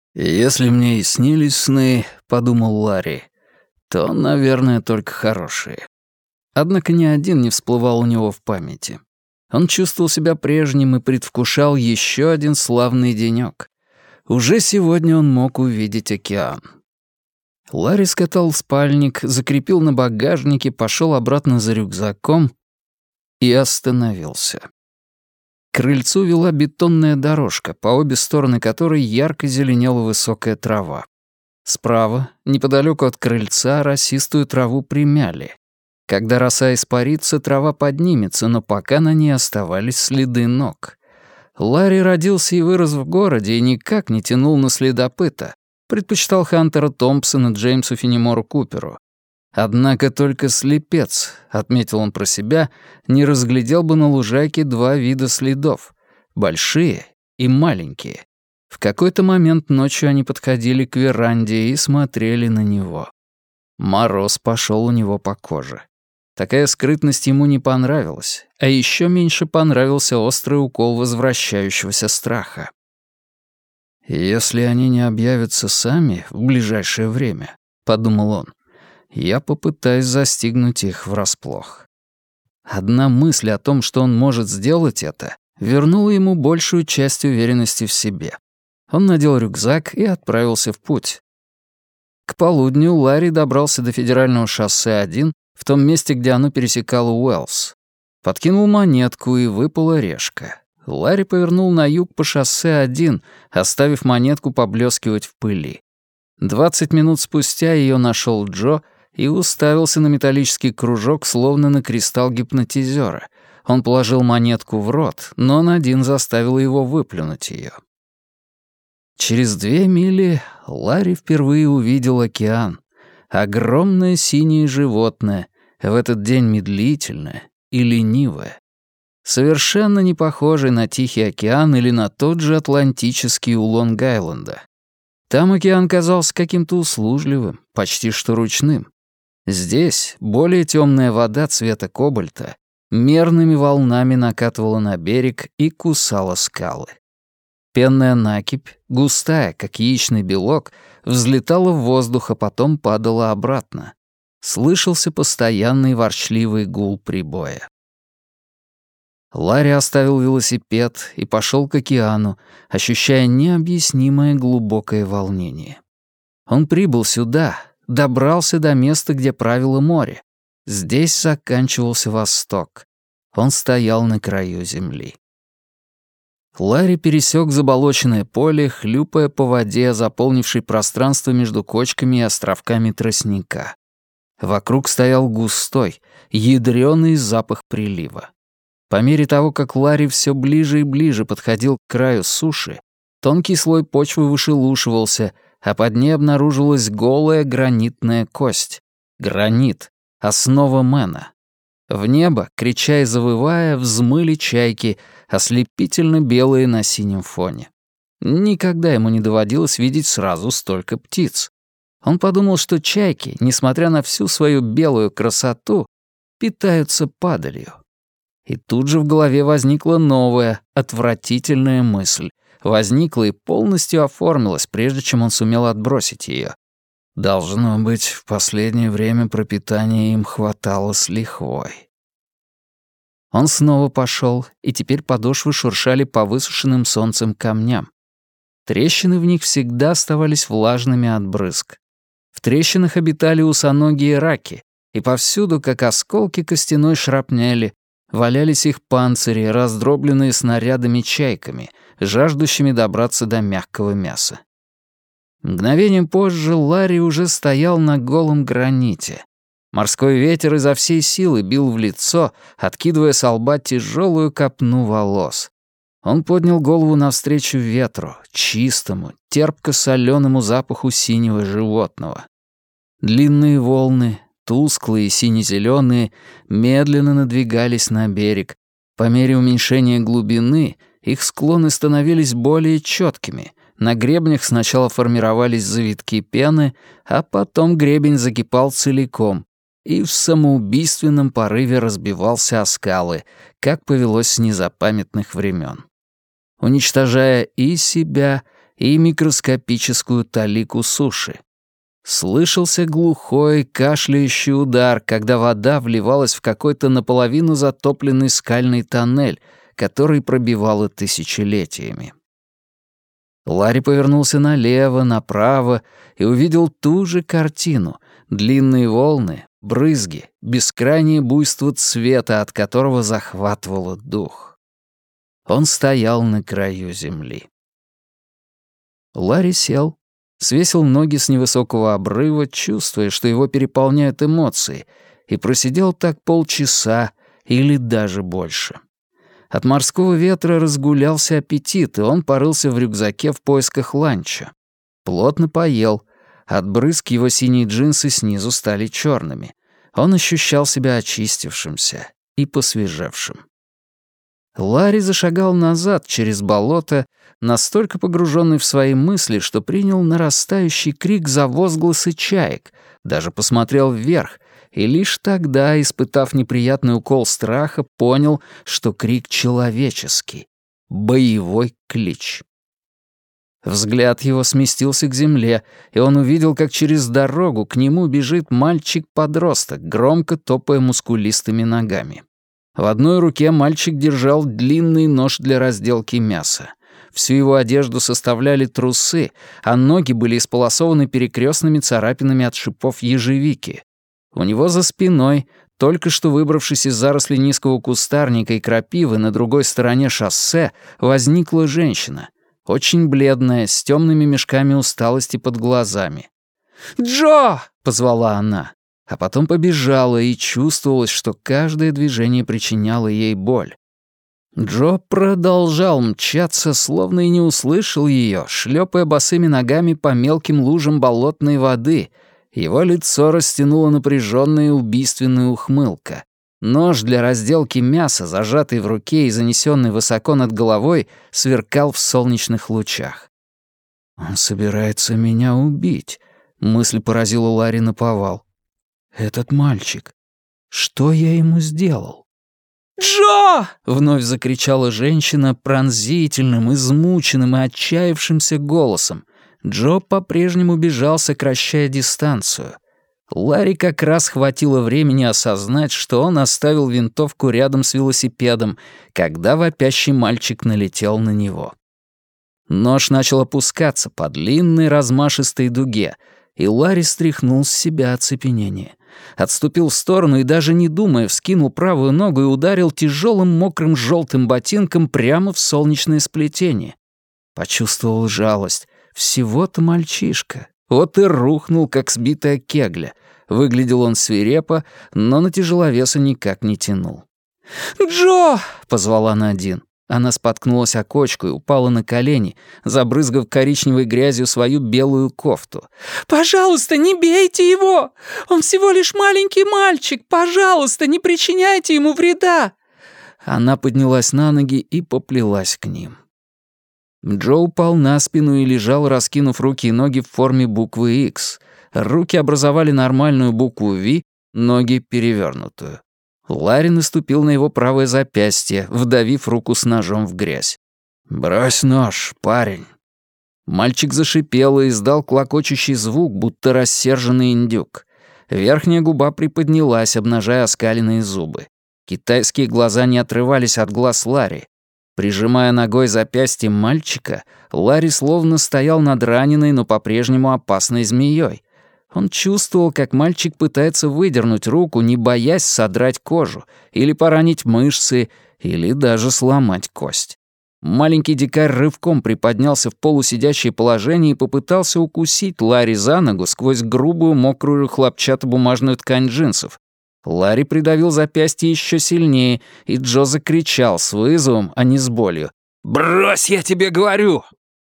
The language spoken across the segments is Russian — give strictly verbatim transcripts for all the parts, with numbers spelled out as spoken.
«Если мне и снились сны, — подумал Ларри, — то, наверное, только хорошие». Однако ни один не всплывал у него в памяти. Он чувствовал себя прежним и предвкушал еще один славный денёк. Уже сегодня он мог увидеть океан. Ларри скатал спальник, закрепил на багажнике, пошел обратно за рюкзаком и остановился. К крыльцу вела бетонная дорожка, по обе стороны которой ярко зеленела высокая трава. Справа, неподалеку от крыльца, росистую траву примяли. Когда роса испарится, трава поднимется, но пока на ней оставались следы ног. Ларри родился и вырос в городе и никак не тянул на следопыта. Предпочитал Хантера Томпсона Джеймсу Фенемору Куперу. Однако только слепец, отметил он про себя, не разглядел бы на лужайке два вида следов — большие и маленькие. В какой-то момент ночью они подходили к веранде и смотрели на него. Мороз пошел у него по коже. Такая скрытность ему не понравилась, а еще меньше понравился острый укол возвращающегося страха. «Если они не объявятся сами в ближайшее время, — подумал он, — я попытаюсь застигнуть их врасплох». Одна мысль о том, что он может сделать это, вернула ему большую часть уверенности в себе. Он надел рюкзак и отправился в путь. К полудню Ларри добрался до федерального шоссе один, в том месте, где оно пересекало Уэллс. Подкинул монетку, и выпала решка. Ларри повернул на юг по шоссе один, оставив монетку поблескивать в пыли. Двадцать минут спустя ее нашел Джо и уставился на металлический кружок, словно на кристалл гипнотизера. Он положил монетку в рот, но Надин заставила его выплюнуть ее. Через две мили Ларри впервые увидел океан. Огромное синее животное, в этот день медлительное и ленивое. Совершенно не похожий на Тихий океан или на тот же Атлантический у Лонг-Айленда. Там океан казался каким-то услужливым, почти что ручным. Здесь более темная вода цвета кобальта мерными волнами накатывала на берег и кусала скалы. Пенная накипь, густая, как яичный белок, взлетала в воздух, а потом падала обратно. Слышался постоянный ворчливый гул прибоя. Ларри оставил велосипед и пошел к океану, ощущая необъяснимое глубокое волнение. Он прибыл сюда, добрался до места, где правило море. Здесь заканчивался Восток. Он стоял на краю земли. Ларри пересек заболоченное поле, хлюпая по воде, заполнившей пространство между кочками и островками тростника. Вокруг стоял густой, ядрёный запах прилива. По мере того, как Ларри все ближе и ближе подходил к краю суши, тонкий слой почвы вышелушивался, а под ней обнаружилась голая гранитная кость. Гранит — основа Мэна. В небо, крича и завывая, взмыли чайки, ослепительно белые на синем фоне. Никогда ему не доводилось видеть сразу столько птиц. Он подумал, что чайки, несмотря на всю свою белую красоту, питаются падалью. И тут же в голове возникла новая, отвратительная мысль. Возникла и полностью оформилась, прежде чем он сумел отбросить ее. Должно быть, в последнее время пропитания им хватало с лихвой. Он снова пошел, и теперь подошвы шуршали по высушенным солнцем камням. Трещины в них всегда оставались влажными от брызг. В трещинах обитали усоногие раки, и повсюду, как осколки костяной шрапнели, валялись их панцири, раздробленные снарядами-чайками, жаждущими добраться до мягкого мяса. Мгновением позже Ларри уже стоял на голом граните. Морской ветер изо всей силы бил в лицо, откидывая со лба тяжелую копну волос. Он поднял голову навстречу ветру, чистому, терпко-соленому запаху синего животного. Длинные волны, тусклые и сине-зеленые, медленно надвигались на берег. По мере уменьшения глубины их склоны становились более четкими. На гребнях сначала формировались завитки пены, а потом гребень закипал целиком и в самоубийственном порыве разбивался о скалы, как повелось с незапамятных времен, уничтожая и себя, и микроскопическую талику суши. Слышался глухой, кашляющий удар, когда вода вливалась в какой-то наполовину затопленный скальный тоннель, который пробивало тысячелетиями. Ларри повернулся налево, направо и увидел ту же картину — длинные волны, брызги, бескрайнее буйство цвета, от которого захватывало дух. Он стоял на краю земли. Ларри сел, свесил ноги с невысокого обрыва, чувствуя, что его переполняют эмоции, и просидел так полчаса или даже больше. От морского ветра разгулялся аппетит, и он порылся в рюкзаке в поисках ланча. Плотно поел. От брызг его синие джинсы снизу стали черными. Он ощущал себя очистившимся и посвежевшим. Ларри зашагал назад через болото, настолько погруженный в свои мысли, что принял нарастающий крик за возгласы чаек, даже посмотрел вверх, и лишь тогда, испытав неприятный укол страха, понял, что крик человеческий, боевой клич. Взгляд его сместился к земле, и он увидел, как через дорогу к нему бежит мальчик-подросток, громко топая мускулистыми ногами. В одной руке мальчик держал длинный нож для разделки мяса. Всю его одежду составляли трусы, а ноги были исполосованы перекрестными царапинами от шипов ежевики. У него за спиной, только что выбравшись из зарослей низкого кустарника и крапивы на другой стороне шоссе, возникла женщина, очень бледная, с темными мешками усталости под глазами. «Джо!» — позвала она, а потом побежала, и чувствовалось, что каждое движение причиняло ей боль. Джо продолжал мчаться, словно и не услышал ее, шлепая босыми ногами по мелким лужам болотной воды. Его лицо растянула напряженная убийственная ухмылка. Нож для разделки мяса, зажатый в руке и занесенный высоко над головой, сверкал в солнечных лучах. «Он собирается меня убить», — мысль поразила Ларри наповал. «Этот мальчик. Что я ему сделал?» «Джо!» — вновь закричала женщина пронзительным, измученным и отчаявшимся голосом. Джо по-прежнему бежал, сокращая дистанцию. Ларри как раз хватило времени осознать, что он оставил винтовку рядом с велосипедом, когда вопящий мальчик налетел на него. Нож начал опускаться по длинной размашистой дуге, и Ларри стряхнул с себя оцепенение. Отступил в сторону и, даже не думая, вскинул правую ногу и ударил тяжелым мокрым желтым ботинком прямо в солнечное сплетение. Почувствовал жалость. Всего-то мальчишка. Вот и рухнул, как сбитая кегля. Выглядел он свирепо, но на тяжеловеса никак не тянул. «Джо!» — позвала Надин. Она споткнулась о кочку и упала на колени, забрызгав коричневой грязью свою белую кофту. «Пожалуйста, не бейте его! Он всего лишь маленький мальчик! Пожалуйста, не причиняйте ему вреда!» Она поднялась на ноги и поплелась к ним. Джо упал на спину и лежал, раскинув руки и ноги в форме буквы X. Руки образовали нормальную букву V, ноги — перевернутую. Ларри наступил на его правое запястье, вдавив руку с ножом в грязь. «Брось нож, парень». Мальчик зашипел и издал клокочущий звук, будто рассерженный индюк. Верхняя губа приподнялась, обнажая оскаленные зубы. Китайские глаза не отрывались от глаз Ларри. Прижимая ногой запястье мальчика, Ларри словно стоял над раненой, но по-прежнему опасной змеей. Он чувствовал, как мальчик пытается выдернуть руку, не боясь содрать кожу, или поранить мышцы, или даже сломать кость. Маленький дикарь рывком приподнялся в полусидящее положение и попытался укусить Ларри за ногу сквозь грубую, мокрую хлопчатобумажную ткань джинсов. Ларри придавил запястье еще сильнее, и Джо закричал с вызовом, а не с болью. «Брось, я тебе говорю!»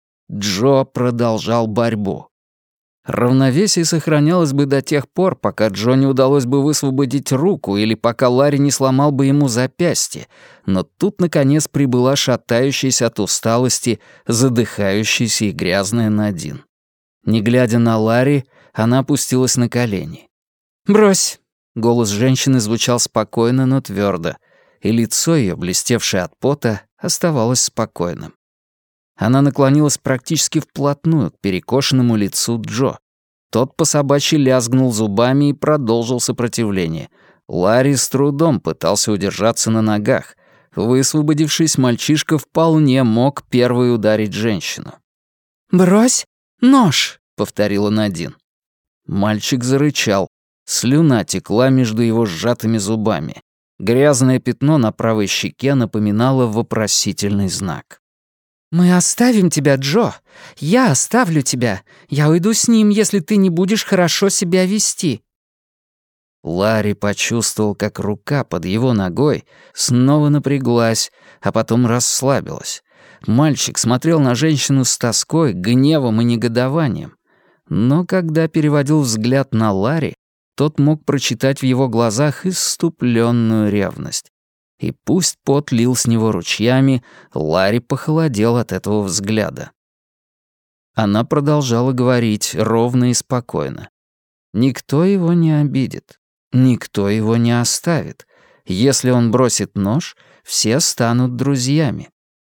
Джо продолжал борьбу. Равновесие сохранялось бы до тех пор, пока Джо не удалось бы высвободить руку или пока Ларри не сломал бы ему запястье, но тут, наконец, прибыла шатающаяся от усталости, задыхающаяся и грязная Надин. Не глядя на Ларри, она опустилась на колени. «Брось!» — голос женщины звучал спокойно, но твердо, и лицо ее, блестевшее от пота, оставалось спокойным. Она наклонилась практически вплотную к перекошенному лицу Джо. Тот по собачьи лязгнул зубами и продолжил сопротивление. Ларри с трудом пытался удержаться на ногах. Высвободившись, мальчишка вполне мог первый ударить женщину. «Брось нож!» — повторила Надин. Мальчик зарычал. Слюна текла между его сжатыми зубами. Грязное пятно на правой щеке напоминало вопросительный знак. «Мы оставим тебя, Джо. Я оставлю тебя. Я уйду с ним, если ты не будешь хорошо себя вести». Ларри почувствовал, как рука под его ногой снова напряглась, а потом расслабилась. Мальчик смотрел на женщину с тоской, гневом и негодованием. Но когда переводил взгляд на Ларри, тот мог прочитать в его глазах исступленную ревность. И пусть пот лил с него ручьями, Ларри похолодел от этого взгляда. Она продолжала говорить ровно и спокойно. Никто его не обидит, никто его не оставит. Если он бросит нож, все станут друзьями.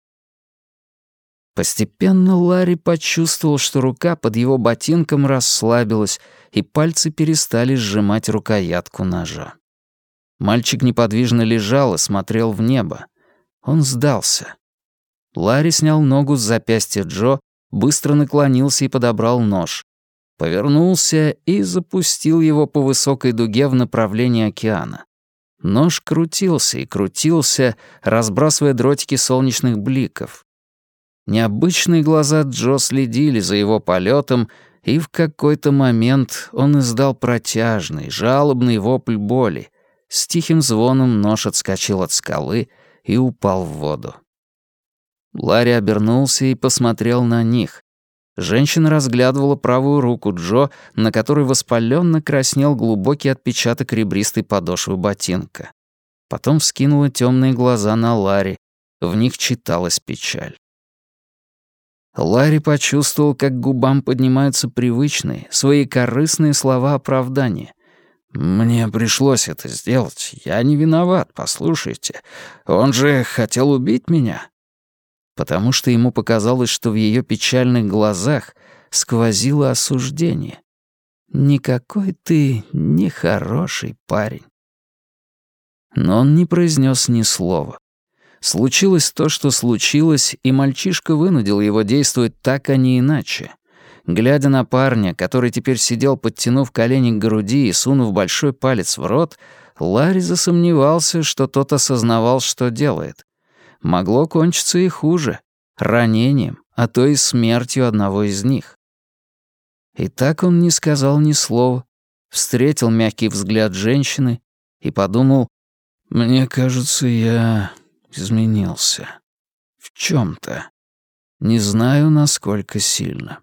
Постепенно Ларри почувствовал, что рука под его ботинком расслабилась, и пальцы перестали сжимать рукоятку ножа. Мальчик неподвижно лежал и смотрел в небо. Он сдался. Ларри снял ногу с запястья Джо, быстро наклонился и подобрал нож. Повернулся и запустил его по высокой дуге в направлении океана. Нож крутился и крутился, разбрасывая дротики солнечных бликов. Необычные глаза Джо следили за его полетом, и в какой-то момент он издал протяжный, жалобный вопль боли. С тихим звоном нож отскочил от скалы и упал в воду. Ларри обернулся и посмотрел на них. Женщина разглядывала правую руку Джо, на которой воспаленно краснел глубокий отпечаток ребристой подошвы ботинка. Потом вскинула темные глаза на Ларри. В них читалась печаль. Ларри почувствовал, как к губам поднимаются привычные, своекорыстные слова оправдания. «Мне пришлось это сделать. Я не виноват, послушайте. Он же хотел убить меня». Потому что ему показалось, что в ее печальных глазах сквозило осуждение. «Никакой ты нехороший парень». Но он не произнес ни слова. Случилось то, что случилось, и мальчишка вынудил его действовать так, а не иначе. Глядя на парня, который теперь сидел, подтянув колени к груди и сунув большой палец в рот, Ларри засомневался, что тот осознавал, что делает. Могло кончиться и хуже — ранением, а то и смертью одного из них. И так он не сказал ни слова, встретил мягкий взгляд женщины и подумал: «Мне кажется, я изменился. В чем-то. Не знаю, насколько сильно».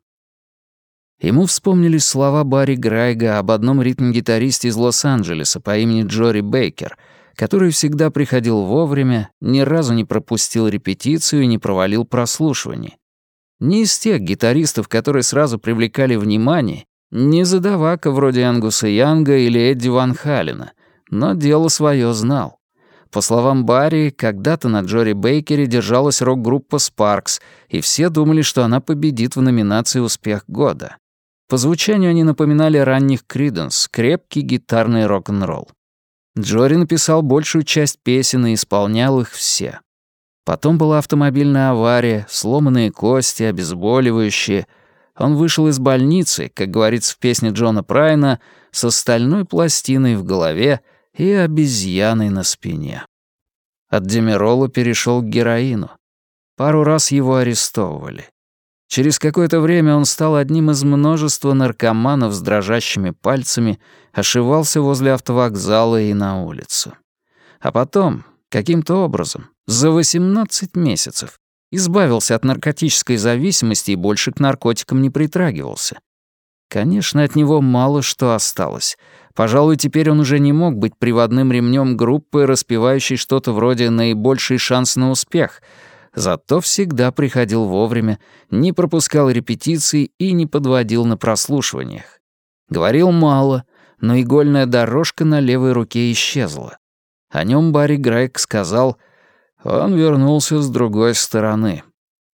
Ему вспомнились слова Барри Грайга об одном ритм-гитаристе из Лос-Анджелеса по имени Джори Бейкер, который всегда приходил вовремя, ни разу не пропустил репетицию и не провалил прослушивание. Не из тех гитаристов, которые сразу привлекали внимание, не задавака вроде Ангуса Янга или Эдди Ван Халена, но дело свое знал. По словам Барри, когда-то на Джори Бейкере держалась рок-группа «Спаркс», и все думали, что она победит в номинации «Успех года». По звучанию они напоминали ранних Криденс, крепкий гитарный рок-н-ролл. Джори написал большую часть песен и исполнял их все. Потом была автомобильная авария, сломанные кости, обезболивающие. Он вышел из больницы, как говорится в песне Джона Прайна, со стальной пластиной в голове и обезьяной на спине. От демирола перешел к героину. Пару раз его арестовывали. Через какое-то время он стал одним из множества наркоманов с дрожащими пальцами, ошивался возле автовокзала и на улицу. А потом, каким-то образом, за восемнадцать месяцев, избавился от наркотической зависимости и больше к наркотикам не притрагивался. Конечно, от него мало что осталось. Пожалуй, теперь он уже не мог быть приводным ремнем группы, распевающей что-то вроде «наибольший шанс на успех», зато всегда приходил вовремя, не пропускал репетиций и не подводил на прослушиваниях. Говорил мало, но игольная дорожка на левой руке исчезла. О нем Барри Грайг сказал: «Он вернулся с другой стороны».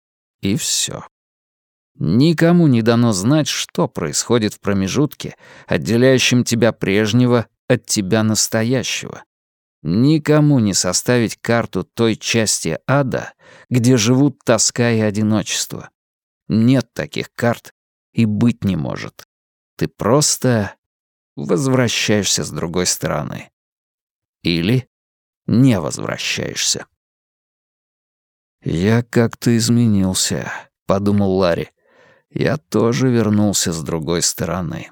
И все. Никому не дано знать, что происходит в промежутке, отделяющем тебя прежнего от тебя настоящего. Никому не составить карту той части ада, где живут тоска и одиночество. Нет таких карт и быть не может. Ты просто возвращаешься с другой стороны. Или не возвращаешься. «Я как-то изменился», — подумал Ларри. «Я тоже вернулся с другой стороны».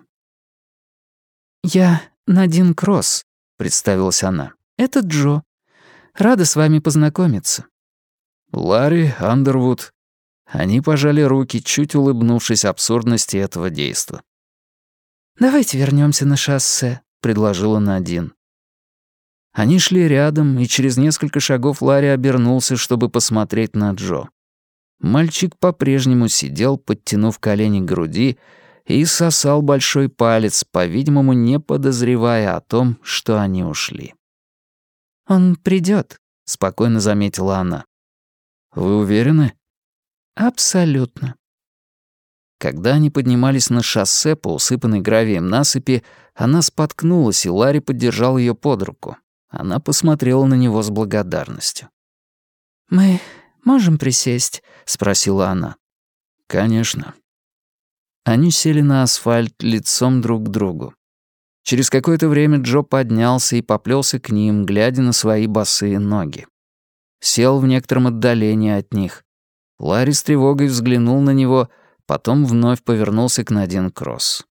«Я Надин Кросс», — представилась она. «Это Джо. Рада с вами познакомиться». Ларри, Андервуд. Они пожали руки, чуть улыбнувшись абсурдности этого действа. «Давайте вернемся на шоссе», — предложила Надин. Они шли рядом, и через несколько шагов Ларри обернулся, чтобы посмотреть на Джо. Мальчик по-прежнему сидел, подтянув колени к груди, и сосал большой палец, по-видимому, не подозревая о том, что они ушли. «Он придёт», — спокойно заметила она. «Вы уверены?» «Абсолютно». Когда они поднимались на шоссе по усыпанной гравием насыпи, она споткнулась, и Ларри поддержал её под руку. Она посмотрела на него с благодарностью. «Мы можем присесть?» — спросила она. «Конечно». Они сели на асфальт лицом друг к другу. Через какое-то время Джо поднялся и поплелся к ним, глядя на свои босые ноги. Сел в некотором отдалении от них. Ларри с тревогой взглянул на него, потом вновь повернулся к Надин Кросс.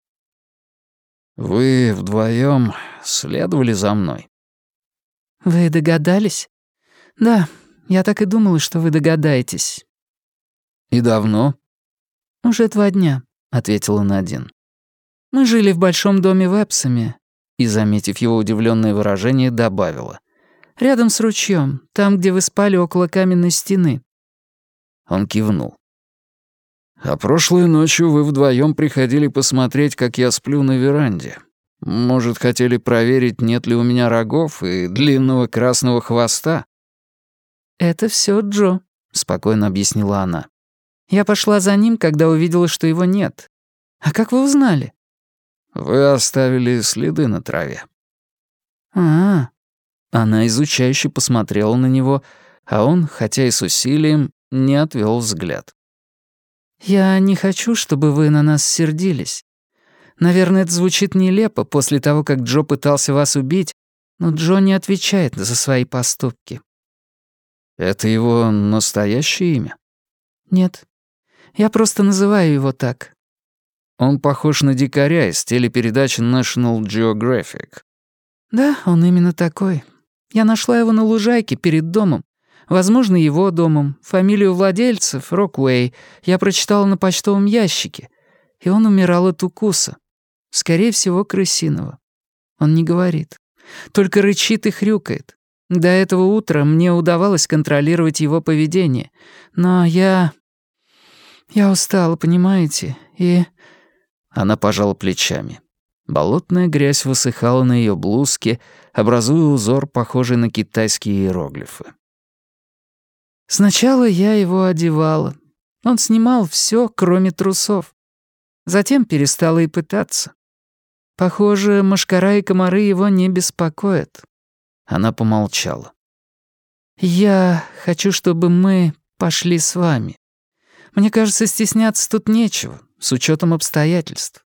«Вы вдвоем следовали за мной?» «Вы догадались?» «Да, я так и думала, что вы догадаетесь». «И давно?» «Уже два дня», — ответила Надин. «Мы жили в большом доме в Эпсоме», и, заметив его удивленное выражение, добавила. «Рядом с ручьем, там, где вы спали около каменной стены». Он кивнул. «А прошлой ночью вы вдвоем приходили посмотреть, как я сплю на веранде. Может, хотели проверить, нет ли у меня рогов и длинного красного хвоста?» «Это все Джо», — спокойно объяснила она. «Я пошла за ним, когда увидела, что его нет. А как вы узнали?» «Вы оставили следы на траве». «А-а». Она изучающе посмотрела на него, а он, хотя и с усилием, не отвел взгляд. «Я не хочу, чтобы вы на нас сердились. Наверное, это звучит нелепо после того, как Джо пытался вас убить, но Джо не отвечает за свои поступки». «Это его настоящее имя?» «Нет. Я просто называю его так». «Он похож на дикаря из телепередачи National Geographic». «Да, он именно такой. Я нашла его на лужайке перед домом. Возможно, его домом. Фамилию владельцев, Роквей, я прочитала на почтовом ящике. И он умирал от укуса. Скорее всего, крысиного. Он не говорит. Только рычит и хрюкает. До этого утра мне удавалось контролировать его поведение. Но я... Я устала, понимаете? И...» Она пожала плечами. Болотная грязь высыхала на ее блузке, образуя узор, похожий на китайские иероглифы. «Сначала я его одевала. Он снимал все, кроме трусов. Затем перестала и пытаться. Похоже, мошкара и комары его не беспокоят». Она помолчала. «Я хочу, чтобы мы пошли с вами. Мне кажется, стесняться тут нечего, с учетом обстоятельств».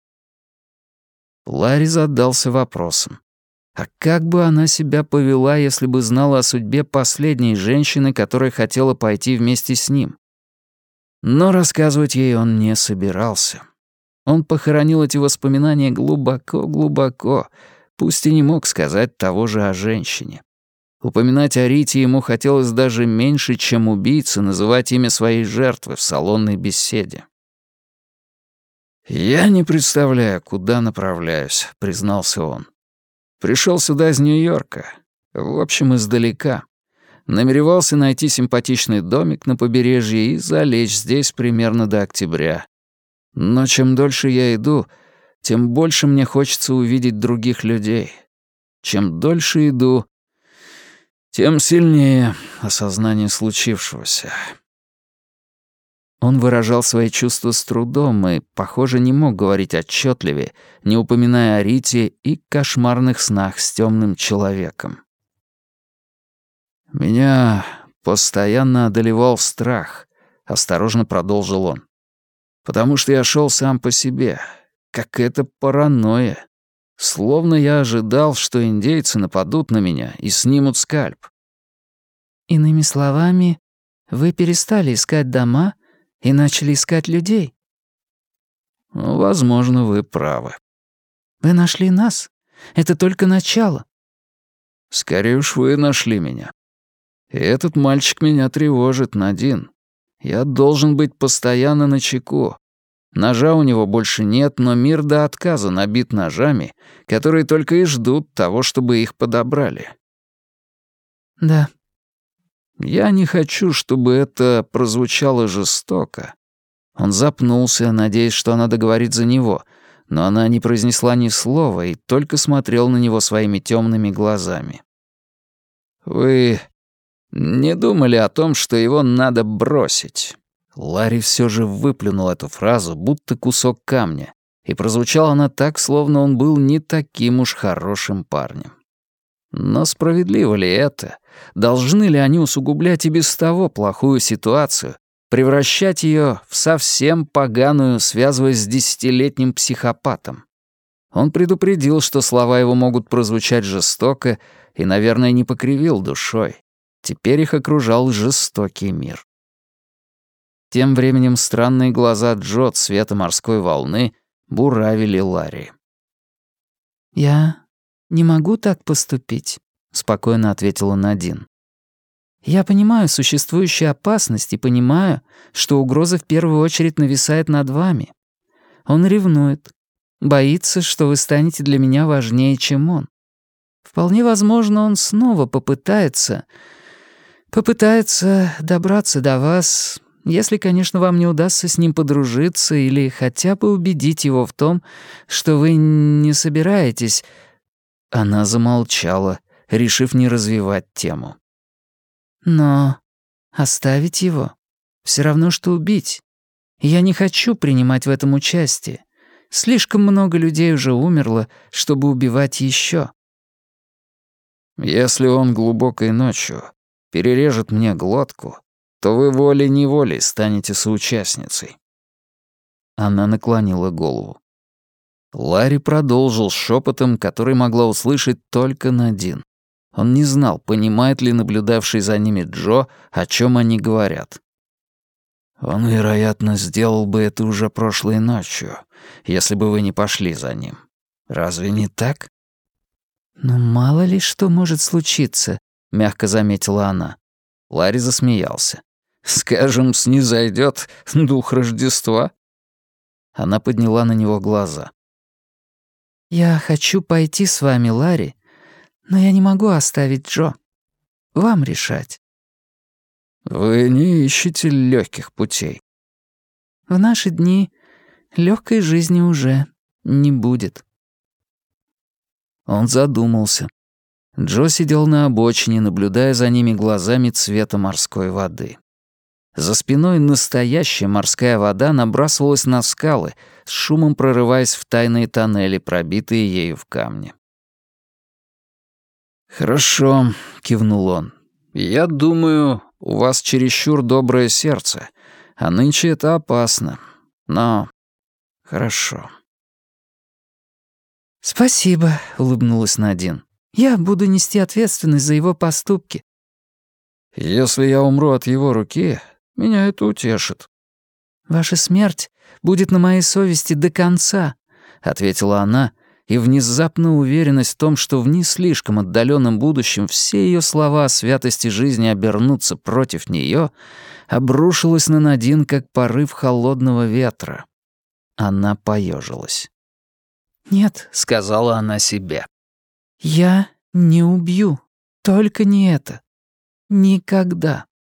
Ларри задался вопросом. А как бы она себя повела, если бы знала о судьбе последней женщины, которая хотела пойти вместе с ним? Но рассказывать ей он не собирался. Он похоронил эти воспоминания глубоко-глубоко, пусть и не мог сказать того же о женщине. Упоминать о Рите ему хотелось даже меньше, чем убийце называть имя своей жертвы в салонной беседе. «Я не представляю, куда направляюсь», — признался он. «Пришел сюда из Нью-Йорка, в общем, издалека. Намеревался найти симпатичный домик на побережье и залечь здесь примерно до октября. Но чем дольше я иду, тем больше мне хочется увидеть других людей. Чем дольше иду, тем сильнее осознание случившегося». Он выражал свои чувства с трудом и, похоже, не мог говорить отчетливее, не упоминая о Рите и кошмарных снах с темным человеком. «Меня постоянно одолевал страх», — осторожно продолжил он. «Потому что я шел сам по себе. Какая-то паранойя. Словно я ожидал, что индейцы нападут на меня и снимут скальп». «Иными словами, вы перестали искать дома и начали искать людей?» Ну, возможно, вы правы. «Вы нашли нас. Это только начало». «Скорее уж вы нашли меня. И этот мальчик меня тревожит, Надин. Я должен быть постоянно начеку. Ножа у него больше нет, но мир до отказа набит ножами, которые только и ждут того, чтобы их подобрали». «Да». «Я не хочу, чтобы это прозвучало жестоко». Он запнулся, надеясь, что она договорит за него, но она не произнесла ни слова и только смотрела на него своими темными глазами. «Вы не думали о том, что его надо бросить?» Ларри все же выплюнул эту фразу, будто кусок камня, и прозвучала она так, словно он был не таким уж хорошим парнем. Но справедливо ли это? Должны ли они усугублять и без того плохую ситуацию, превращать ее в совсем поганую, связываясь с десятилетним психопатом? Он предупредил, что слова его могут прозвучать жестоко, и, наверное, не покривил душой. Теперь их окружал жестокий мир. Тем временем странные глаза Джо цвета морской волны буравили Ларри. «Я не могу так поступить», — спокойно ответила Надин. «Я понимаю существующую опасность и понимаю, что угроза в первую очередь нависает над вами. Он ревнует, боится, что вы станете для меня важнее, чем он. Вполне возможно, он снова попытается... попытается добраться до вас, если, конечно, вам не удастся с ним подружиться или хотя бы убедить его в том, что вы не собираетесь...» Она замолчала, решив не развивать тему. «Но оставить его все равно, что убить. Я не хочу принимать в этом участие. Слишком много людей уже умерло, чтобы убивать еще. Если он глубокой ночью перережет мне глотку, то вы волей-неволей станете соучастницей». Она наклонила голову. Ларри продолжил шепотом, который могла услышать только Надин. Он не знал, понимает ли наблюдавший за ними Джо, о чем они говорят. «Он, вероятно, сделал бы это уже прошлой ночью, если бы вы не пошли за ним. Разве не так?» «Но мало ли что может случиться», — мягко заметила она. Ларри засмеялся. «Скажем, снизойдёт дух Рождества?» Она подняла на него глаза. «Я хочу пойти с вами, Ларри, но я не могу оставить Джо. Вам решать». «Вы не ищете легких путей». «В наши дни легкой жизни уже не будет». Он задумался. Джо сидел на обочине, наблюдая за ними глазами цвета морской воды. За спиной настоящая морская вода набрасывалась на скалы, с шумом прорываясь в тайные тоннели, пробитые ею в камне. «Хорошо», — кивнул он. «Я думаю, у вас чересчур доброе сердце, а нынче это опасно. Но хорошо». «Спасибо», — улыбнулась Надин. «Я буду нести ответственность за его поступки». «Если я умру от его руки, меня это утешит». «Ваша смерть будет на моей совести до конца», — ответила она, и внезапно уверенность в том, что в не слишком отдаленном будущем все ее слова о святости жизни обернутся против нее, обрушилась на Надин, как порыв холодного ветра. Она поежилась. «Нет», — сказала она себе, — «я не убью, только не это. Никогда».